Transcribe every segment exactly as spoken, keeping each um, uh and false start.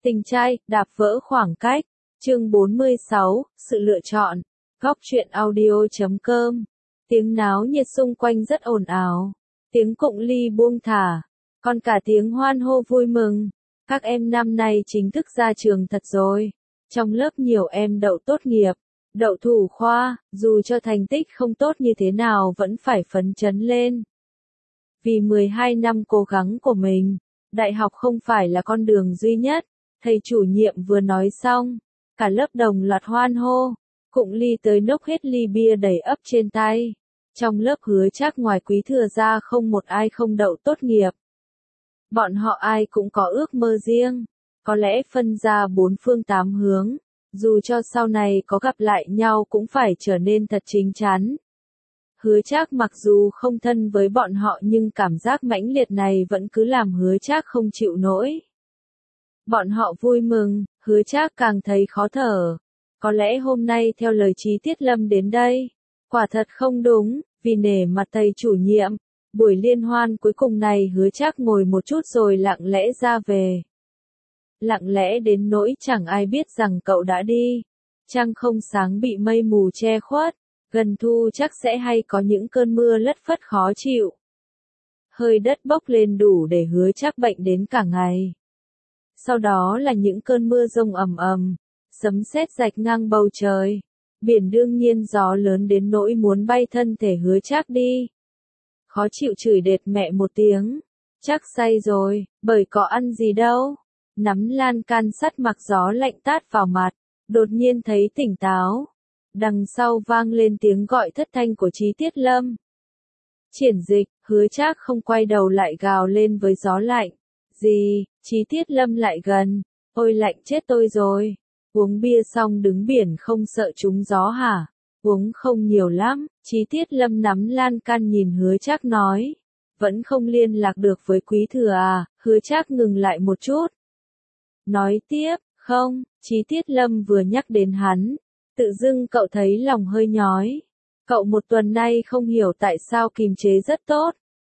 Tình trai, đạp vỡ khoảng cách. Chương bốn mươi sáu, sự lựa chọn. Góc truyện audio chấm com. Tiếng náo nhiệt xung quanh rất ồn ào. Tiếng cụng ly buông thả. Còn cả tiếng hoan hô vui mừng. Các em năm nay chính thức ra trường thật rồi. Trong lớp nhiều em đậu tốt nghiệp, đậu thủ khoa, dù cho thành tích không tốt như thế nào vẫn phải phấn chấn lên. Vì mười hai năm cố gắng của mình, đại học không phải là con đường duy nhất. Thầy chủ nhiệm vừa nói xong, cả lớp đồng loạt hoan hô, cụng ly tới nốc hết ly bia đầy ắp trên tay. Trong lớp Hứa Trác ngoài Quý Thừa ra không một ai không đậu tốt nghiệp. Bọn họ ai cũng có ước mơ riêng, có lẽ phân ra bốn phương tám hướng, dù cho sau này có gặp lại nhau cũng phải trở nên thật chín chắn. Hứa Trác mặc dù không thân với bọn họ nhưng cảm giác mãnh liệt này vẫn cứ làm Hứa Trác không chịu nổi. Bọn họ vui mừng, Hứa Trác càng thấy khó thở. Có lẽ hôm nay theo lời Chí Tiết Lâm đến đây, quả thật không đúng, vì nể mặt thầy chủ nhiệm, buổi liên hoan cuối cùng này Hứa Trác ngồi một chút rồi lặng lẽ ra về. Lặng lẽ đến nỗi chẳng ai biết rằng cậu đã đi. Trăng không sáng bị mây mù che khuất, gần thu chắc sẽ hay có những cơn mưa lất phất khó chịu. Hơi đất bốc lên đủ để Hứa Trác bệnh đến cả ngày. Sau đó là những cơn mưa rông ầm ầm, sấm sét rạch ngang bầu trời. Biển đương nhiên gió lớn đến nỗi muốn bay thân thể Hứa Trác đi. Khó chịu chửi đệt mẹ một tiếng. Chắc say rồi, bởi có ăn gì đâu. Nắm lan can sắt mặc gió lạnh tát vào mặt, đột nhiên thấy tỉnh táo. Đằng sau vang lên tiếng gọi thất thanh của Chí Tiết Lâm. Triển Dịch, Hứa Trác không quay đầu lại gào lên với gió lạnh. Gì, Chí Tiết Lâm lại gần, ôi lạnh chết tôi rồi. Uống bia xong đứng biển không sợ trúng gió hả? Uống không nhiều lắm, Chí Tiết Lâm nắm lan can nhìn Hứa Trác nói. Vẫn không liên lạc được với Quý Thừa à? Hứa Trác ngừng lại một chút. Nói tiếp, không, Chí Tiết Lâm vừa nhắc đến hắn. Tự dưng cậu thấy lòng hơi nhói. Cậu một tuần nay không hiểu tại sao kìm chế rất tốt.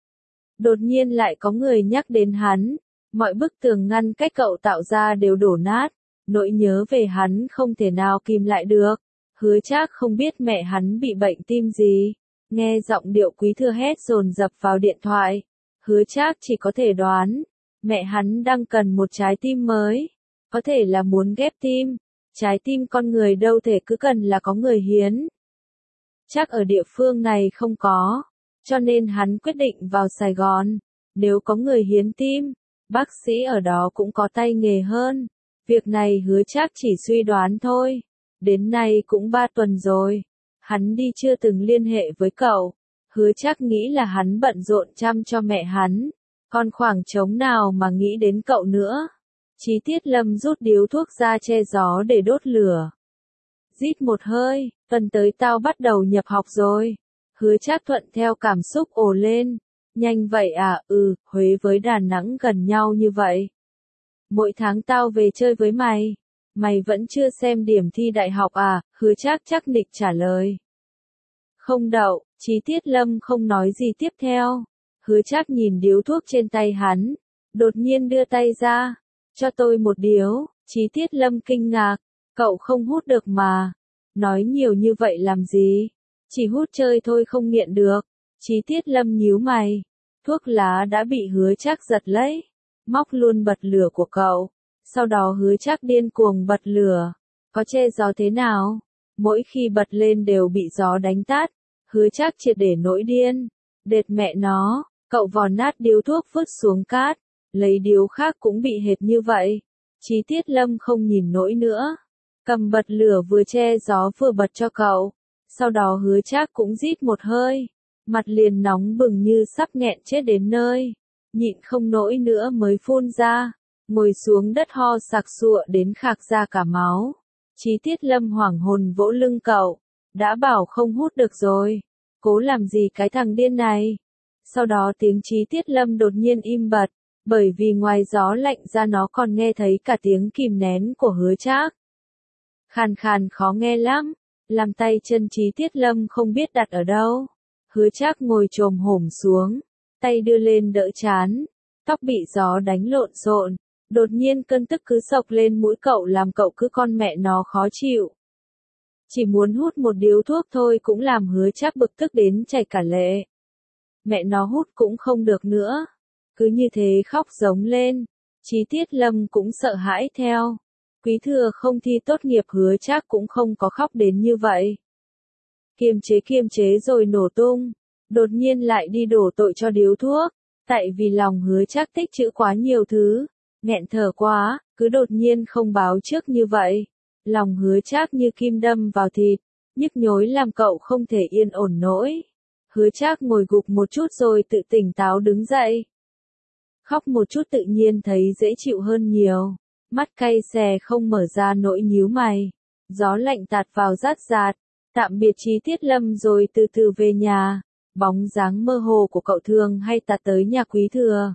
Đột nhiên lại có người nhắc đến hắn. Mọi bức tường ngăn cách cậu tạo ra đều đổ nát. Nỗi nhớ về hắn không thể nào kìm lại được. Hứa Trác không biết mẹ hắn bị bệnh tim gì. Nghe giọng điệu Quý Thừa hét dồn dập vào điện thoại. Hứa Trác chỉ có thể đoán. Mẹ hắn đang cần một trái tim mới. Có thể là muốn ghép tim. Trái tim con người đâu thể cứ cần là có người hiến. Chắc ở địa phương này không có. Cho nên hắn quyết định vào Sài Gòn. Nếu có người hiến tim, bác sĩ ở đó cũng có tay nghề hơn. Việc này Hứa Trác chỉ suy đoán thôi. Đến nay cũng ba tuần rồi. Hắn đi chưa từng liên hệ với cậu. Hứa Trác nghĩ là hắn bận rộn chăm cho mẹ hắn. Còn khoảng trống nào mà nghĩ đến cậu nữa. Chí Tiết Lâm rút điếu thuốc ra che gió để đốt lửa. Rít một hơi, tuần tới tao bắt đầu nhập học rồi. Hứa Trác thuận theo cảm xúc ồ lên. Nhanh vậy à, ừ, Huế với Đà Nẵng gần nhau như vậy. Mỗi tháng tao về chơi với mày. Mày vẫn chưa xem điểm thi đại học à? Hứa Trác chắc nịch trả lời. Không đậu, Chí Tiết Lâm không nói gì tiếp theo. Hứa Trác nhìn điếu thuốc trên tay hắn. Đột nhiên đưa tay ra. Cho tôi một điếu. Chí Tiết Lâm kinh ngạc. Cậu không hút được mà. Nói nhiều như vậy làm gì? Chỉ hút chơi thôi không nghiện được. Chí Tiết Lâm nhíu mày. Thuốc lá đã bị Hứa Trác giật lấy. Móc luôn bật lửa của cậu. Sau đó Hứa Trác điên cuồng bật lửa. Có che gió thế nào? Mỗi khi bật lên đều bị gió đánh tát. Hứa Trác triệt để nổi điên. Đệt mẹ nó, cậu vò nát điếu thuốc vứt xuống cát. Lấy điếu khác cũng bị hệt như vậy. Chí Tiết Lâm không nhìn nổi nữa. Cầm bật lửa vừa che gió vừa bật cho cậu. Sau đó Hứa Trác cũng rít một hơi. Mặt liền nóng bừng như sắp nghẹn chết đến nơi. Nhịn không nổi nữa mới phun ra. Ngồi xuống đất ho sặc sụa đến khạc ra cả máu. Chí Tiết Lâm hoảng hồn vỗ lưng cậu. Đã bảo không hút được rồi. Cố làm gì cái thằng điên này. Sau đó tiếng Chí Tiết Lâm đột nhiên im bặt. Bởi vì ngoài gió lạnh ra nó còn nghe thấy cả tiếng kìm nén của Hứa Trác. Khàn khàn khó nghe lắm. Làm tay chân Chí Tiết Lâm không biết đặt ở đâu. Hứa Trác ngồi chồm hổm xuống. Tay đưa lên đỡ trán. Tóc bị gió đánh lộn xộn. Đột nhiên cơn tức cứ sộc lên mũi cậu làm cậu cứ con mẹ nó khó chịu. Chỉ muốn hút một điếu thuốc thôi cũng làm Hứa Trác bực tức đến chảy cả lệ. Mẹ nó hút cũng không được nữa. Cứ như thế khóc giống lên. Chí Tiết Lâm cũng sợ hãi theo. Quý Thừa không thi tốt nghiệp Hứa Trác cũng không có khóc đến như vậy. Kiềm chế kiềm chế rồi nổ tung. Đột nhiên lại đi đổ tội cho điếu thuốc. Tại vì lòng Hứa Trác tích trữ quá nhiều thứ. Nghẹn thở quá, cứ đột nhiên không báo trước như vậy. Lòng Hứa Trác như kim đâm vào thịt. Nhức nhối làm cậu không thể yên ổn nổi. Hứa Trác ngồi gục một chút rồi tự tỉnh táo đứng dậy. Khóc một chút tự nhiên thấy dễ chịu hơn nhiều. Mắt cay xè không mở ra nỗi nhíu mày. Gió lạnh tạt vào rát rạt. Tạm biệt Chí Tiết Lâm rồi từ từ về nhà. Bóng dáng mơ hồ của cậu thường hay tạt tới nhà Quý Thừa.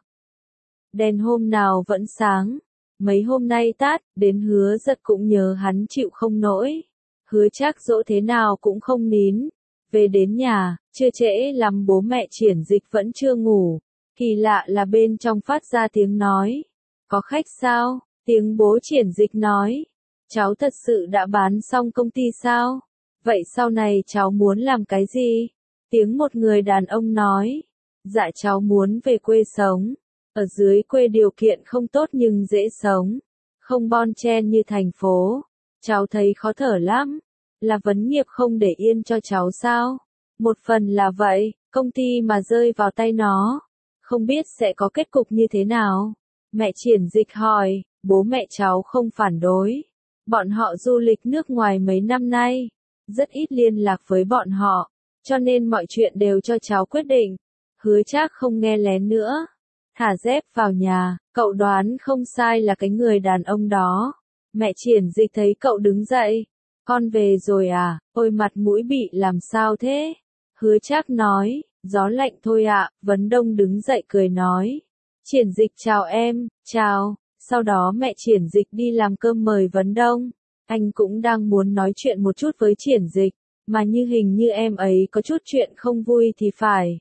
Đèn hôm nào vẫn sáng. Mấy hôm nay tát, đến Hứa Giật cũng nhớ hắn chịu không nổi. Hứa Trác dỗ thế nào cũng không nín. Về đến nhà, chưa trễ lắm bố mẹ Triển Dịch vẫn chưa ngủ. Kỳ lạ là bên trong phát ra tiếng nói. Có khách sao? Tiếng bố Triển Dịch nói. Cháu thật sự đã bán xong công ty sao? Vậy sau này cháu muốn làm cái gì? Tiếng một người đàn ông nói. Dạ cháu muốn về quê sống. Ở dưới quê điều kiện không tốt nhưng dễ sống. Không bon chen như thành phố. Cháu thấy khó thở lắm. Là vấn nghiệp không để yên cho cháu sao? Một phần là vậy, công ty mà rơi vào tay nó. Không biết sẽ có kết cục như thế nào? Mẹ Triển Dịch hỏi, bố mẹ cháu không phản đối. Bọn họ du lịch nước ngoài mấy năm nay. Rất ít liên lạc với bọn họ. Cho nên mọi chuyện đều cho cháu quyết định. Hứa Trác không nghe lén nữa. Thả dép vào nhà, cậu đoán không sai là cái người đàn ông đó. Mẹ Triển Dịch thấy cậu đứng dậy. Con về rồi à, ôi mặt mũi bị làm sao thế? Hứa Trác nói, gió lạnh thôi ạ, Vấn Đông đứng dậy cười nói. Triển Dịch chào em, chào, sau đó mẹ Triển Dịch đi làm cơm mời Vấn Đông. Anh cũng đang muốn nói chuyện một chút với Triển Dịch, mà như hình như em ấy có chút chuyện không vui thì phải.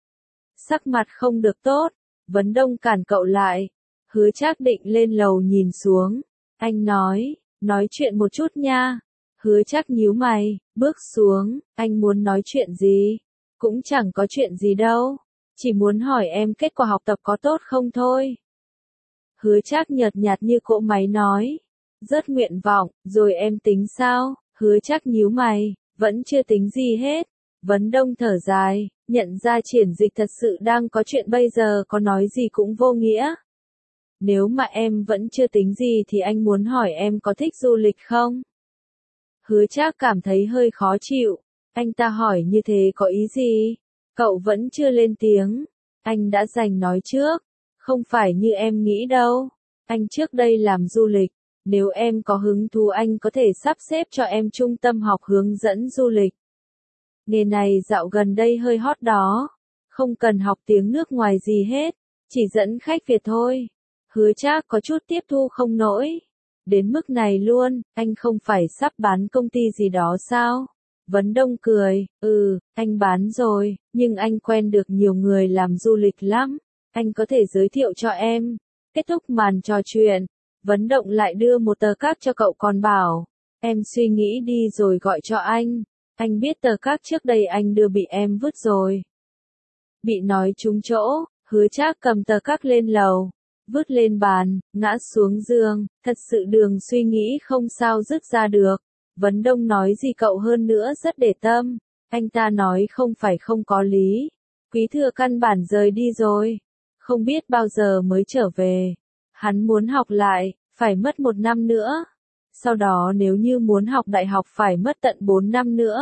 Sắc mặt không được tốt, Vấn Đông cản cậu lại. Hứa Trác định lên lầu nhìn xuống. Anh nói, nói chuyện một chút nha. Hứa Trác nhíu mày, bước xuống, anh muốn nói chuyện gì? Cũng chẳng có chuyện gì đâu. Chỉ muốn hỏi em kết quả học tập có tốt không thôi. Hứa Trác nhợt nhạt như cỗ máy nói. Rất nguyện vọng, rồi em tính sao? Hứa Trác nhíu mày, vẫn chưa tính gì hết. Vấn Đông thở dài, nhận ra Triển Dịch thật sự đang có chuyện bây giờ có nói gì cũng vô nghĩa. Nếu mà em vẫn chưa tính gì thì anh muốn hỏi em có thích du lịch không? Hứa Trác cảm thấy hơi khó chịu. Anh ta hỏi như thế có ý gì? Cậu vẫn chưa lên tiếng. Anh đã giành nói trước. Không phải như em nghĩ đâu. Anh trước đây làm du lịch. Nếu em có hứng thú anh có thể sắp xếp cho em trung tâm học hướng dẫn du lịch. Nghề này dạo gần đây hơi hot đó. Không cần học tiếng nước ngoài gì hết. Chỉ dẫn khách Việt thôi. Hứa Trác có chút tiếp thu không nổi. Đến mức này luôn, anh không phải sắp bán công ty gì đó sao? Vấn Đông cười, ừ, anh bán rồi, nhưng anh quen được nhiều người làm du lịch lắm. Anh có thể giới thiệu cho em. Kết thúc màn trò chuyện, Vấn Động lại đưa một tờ cát cho cậu còn bảo. Em suy nghĩ đi rồi gọi cho anh. Anh biết tờ cát trước đây anh đưa bị em vứt rồi. Bị nói trúng chỗ, Hứa Trác cầm tờ cát lên lầu. Vứt lên bàn, ngã xuống giường, thật sự đường suy nghĩ không sao dứt ra được. Vấn Đông nói gì cậu hơn nữa rất để tâm. Anh ta nói không phải không có lý. Quý Thừa căn bản rời đi rồi. Không biết bao giờ mới trở về. Hắn muốn học lại, phải mất một năm nữa. Sau đó nếu như muốn học đại học phải mất tận bốn năm nữa.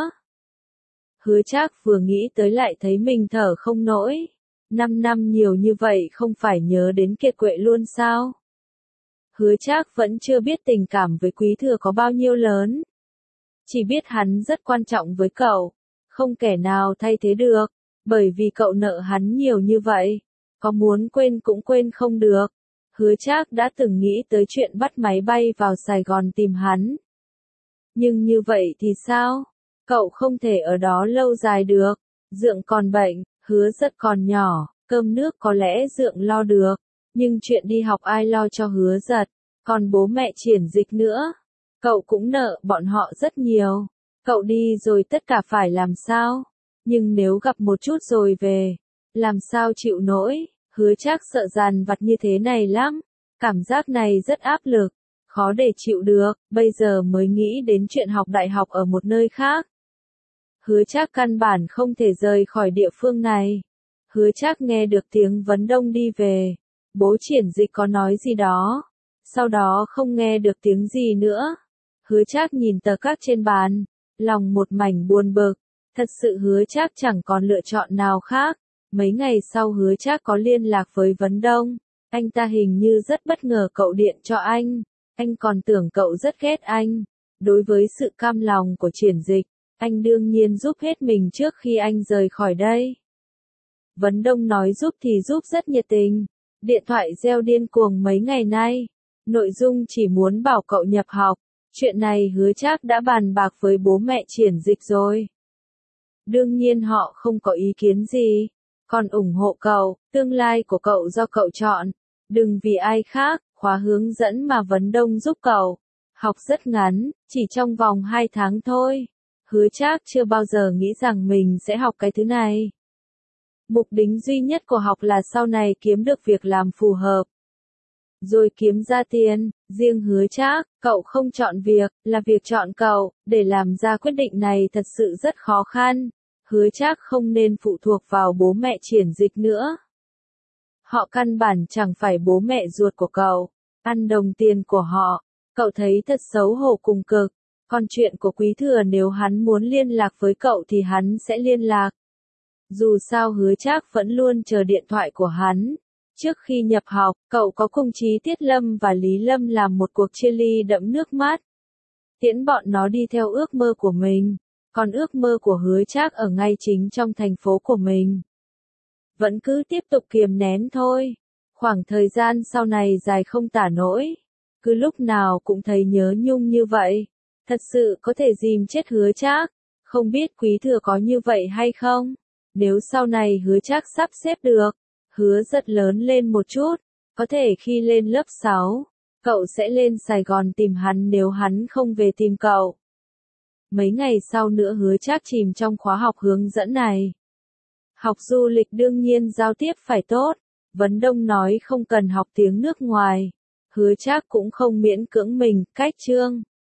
Hứa Trác vừa nghĩ tới lại thấy mình thở không nổi. Năm năm nhiều như vậy không phải nhớ đến kiệt quệ luôn sao? Hứa Trác vẫn chưa biết tình cảm với Quý Thừa có bao nhiêu lớn. Chỉ biết hắn rất quan trọng với cậu. Không kẻ nào thay thế được. Bởi vì cậu nợ hắn nhiều như vậy. Có muốn quên cũng quên không được. Hứa Trác đã từng nghĩ tới chuyện bắt máy bay vào Sài Gòn tìm hắn. Nhưng như vậy thì sao? Cậu không thể ở đó lâu dài được. Dượng còn bệnh. Hứa Rất còn nhỏ, cơm nước có lẽ Dượng lo được. Nhưng chuyện đi học ai lo cho Hứa Giật, còn bố mẹ Triển Dịch nữa. Cậu cũng nợ bọn họ rất nhiều. Cậu đi rồi tất cả phải làm sao? Nhưng nếu gặp một chút rồi về, làm sao chịu nổi? Hứa Trác sợ dằn vặt như thế này lắm. Cảm giác này rất áp lực, khó để chịu được, bây giờ mới nghĩ đến chuyện học đại học ở một nơi khác. Hứa Trác căn bản không thể rời khỏi địa phương này. Hứa Trác nghe được tiếng Vấn Đông đi về. Bố Triển Dịch có nói gì đó. Sau đó không nghe được tiếng gì nữa. Hứa Trác nhìn tờ các trên bàn, lòng một mảnh buồn bực. Thật sự Hứa Trác chẳng còn lựa chọn nào khác. Mấy ngày sau Hứa Trác có liên lạc với Vấn Đông. Anh ta hình như rất bất ngờ cậu điện cho anh. Anh còn tưởng cậu rất ghét anh. Đối với sự cam lòng của Triển Dịch, anh đương nhiên giúp hết mình trước khi anh rời khỏi đây. Vấn Đông nói giúp thì giúp rất nhiệt tình. Điện thoại reo điên cuồng mấy ngày nay. Nội dung chỉ muốn bảo cậu nhập học. Chuyện này Hứa Trác đã bàn bạc với bố mẹ Triển Dịch rồi. Đương nhiên họ không có ý kiến gì. Còn ủng hộ cậu, tương lai của cậu do cậu chọn. Đừng vì ai khác, khóa hướng dẫn mà Vấn Đông giúp cậu. Học rất ngắn, chỉ trong vòng hai tháng thôi. Hứa Trác chưa bao giờ nghĩ rằng mình sẽ học cái thứ này. Mục đích duy nhất của học là sau này kiếm được việc làm phù hợp. Rồi kiếm ra tiền, riêng Hứa Trác, cậu không chọn việc, là việc chọn cậu, để làm ra quyết định này thật sự rất khó khăn. Hứa Trác không nên phụ thuộc vào bố mẹ Triển Dịch nữa. Họ căn bản chẳng phải bố mẹ ruột của cậu, ăn đồng tiền của họ, cậu thấy thật xấu hổ cùng cực. Còn chuyện của Quý Thừa nếu hắn muốn liên lạc với cậu thì hắn sẽ liên lạc. Dù sao Hứa Trác vẫn luôn chờ điện thoại của hắn. Trước khi nhập học, cậu có cùng Chí Tiết Lâm và Lý Lâm làm một cuộc chia ly đẫm nước mắt. Tiễn bọn nó đi theo ước mơ của mình, còn ước mơ của Hứa Trác ở ngay chính trong thành phố của mình. Vẫn cứ tiếp tục kiềm nén thôi. Khoảng thời gian sau này dài không tả nổi. Cứ lúc nào cũng thấy nhớ nhung như vậy. Thật sự có thể dìm chết Hứa Trác. Không biết Quý Thừa có như vậy hay không? Nếu sau này Hứa Trác sắp xếp được, Hứa Giật lớn lên một chút, có thể khi lên lớp sáu, cậu sẽ lên Sài Gòn tìm hắn nếu hắn không về tìm cậu. Mấy ngày sau nữa Hứa Trác chìm trong khóa học hướng dẫn này. Học du lịch đương nhiên giao tiếp phải tốt. Vấn Đông nói không cần học tiếng nước ngoài. Hứa Trác cũng không miễn cưỡng mình, cách chương.